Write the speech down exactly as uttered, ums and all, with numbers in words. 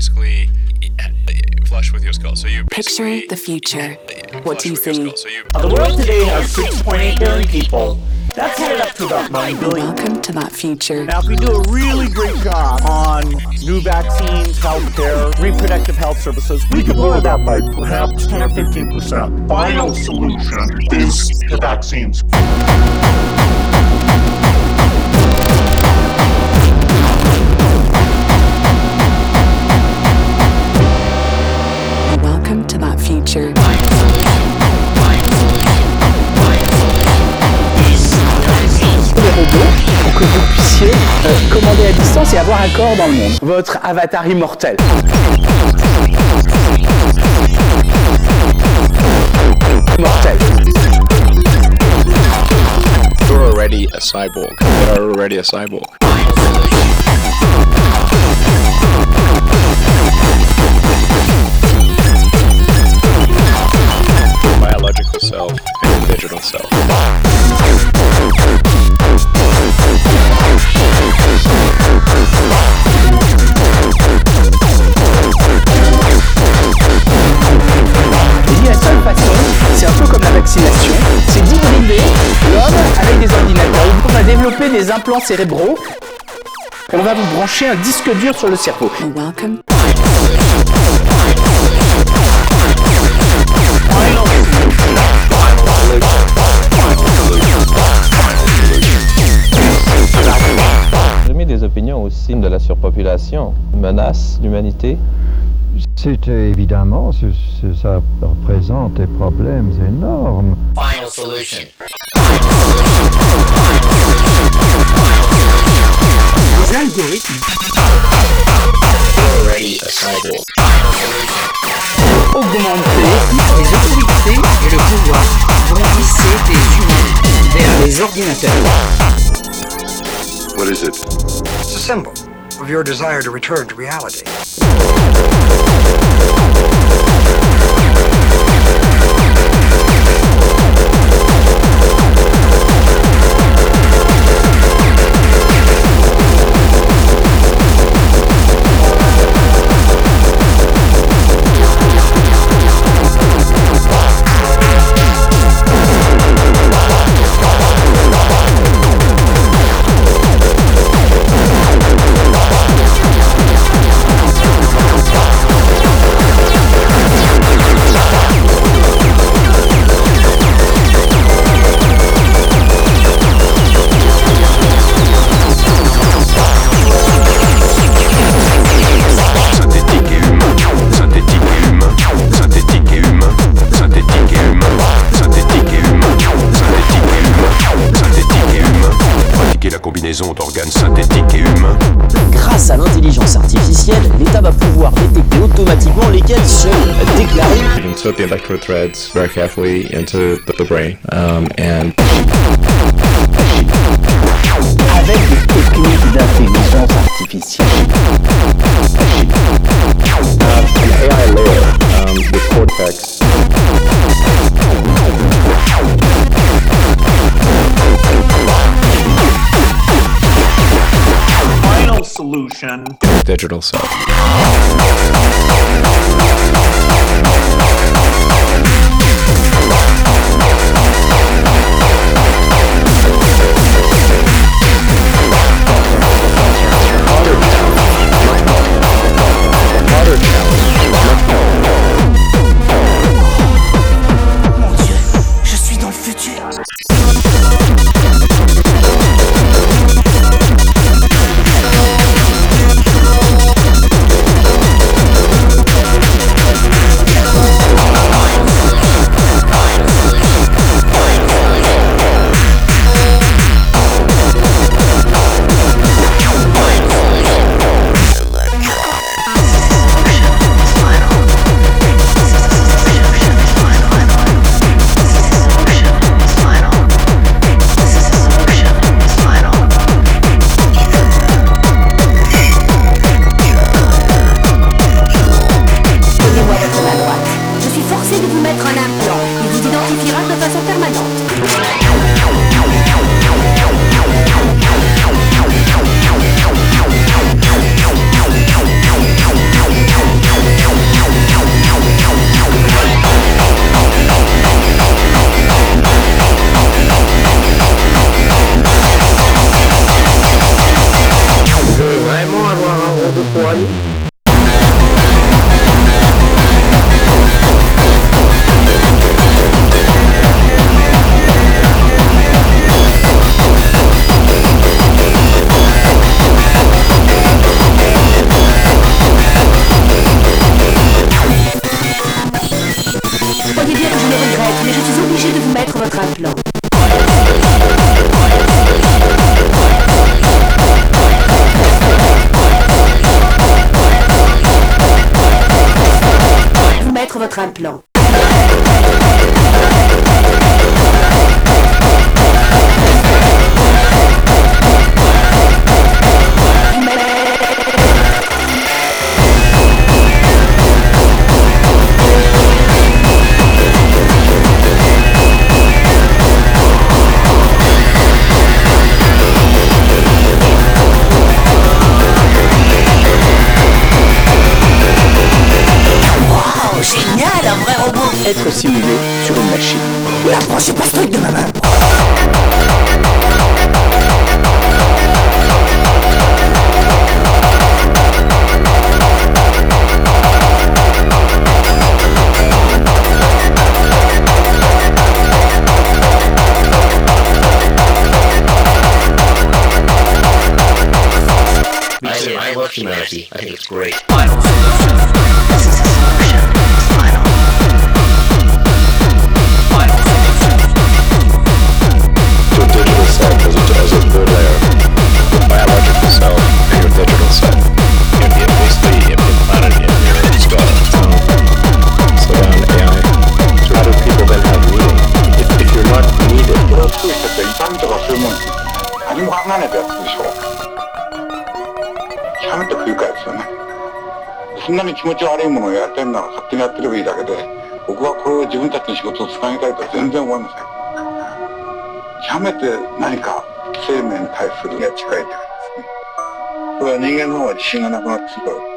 basically flush with your skull. So you picture the future. What do you think? So you the world today has six point eight billion people. That's headed up to about nine billion. Welcome to that future. Now, if we do a really great job on new vaccines, healthcare, reproductive health services, we could lower that by perhaps ten or fifteen percent. Final solution is the vaccines. Welcome to that future. Des robots pour que vous puissiez euh, commander à distance et avoir un corps dans le monde. Votre avatar immortel. Immortel. You're already a cyborg. You're already a cyborg. Biological self and digital self. Et la seule façon, c'est un peu comme la vaccination, c'est d'hybrider l'homme avec des ordinateurs. On va développer des implants cérébraux et on va vous brancher un disque dur sur le cerveau. Welcome. J'ai des opinions aussi de la surpopulation, menace l'humanité. C'est évidemment, c est, c est, ça représente des problèmes énormes. Final solution. Les algorithmes. Already a cyborg. Augmenter les autorités et le pouvoir vont glisser des humains vers les ordinateurs. What is it? It's a symbol of your desire to return to reality. D'organes synthétiques et humains. Grâce à l'intelligence artificielle, l'État va pouvoir détecter automatiquement lesquels sont déclarés. Insert the electrothreads very carefully into the, the brain, um, and avec des techniques d'intelligence artificielle. uh, an A I layer um, with cortex. Final solution. Digital self. Mon Dieu, je suis dans le futur. mettre un plan. Être simulé sur une machine. N'approchez pas ce truc de ma main. I, I love humanity. I think it's great. As a, as a full layer, the biological cell and your digital cell. It, it basically implanted in your skull. Um, so then A I, how do people then have meaning? If, if you're not needed. これを作る人って痛みとかそういうもん何も考えないでやってるでしょ。極めて不愉快ですよね。そんなに気持ち悪いものをやってるなら勝手にやってればいいだけで、僕はこれを自分たちの仕事をつなげたいとは全然思いません。極めて何か生命に対するには近いというかですね。これは人間の方が自信がなくなってくる。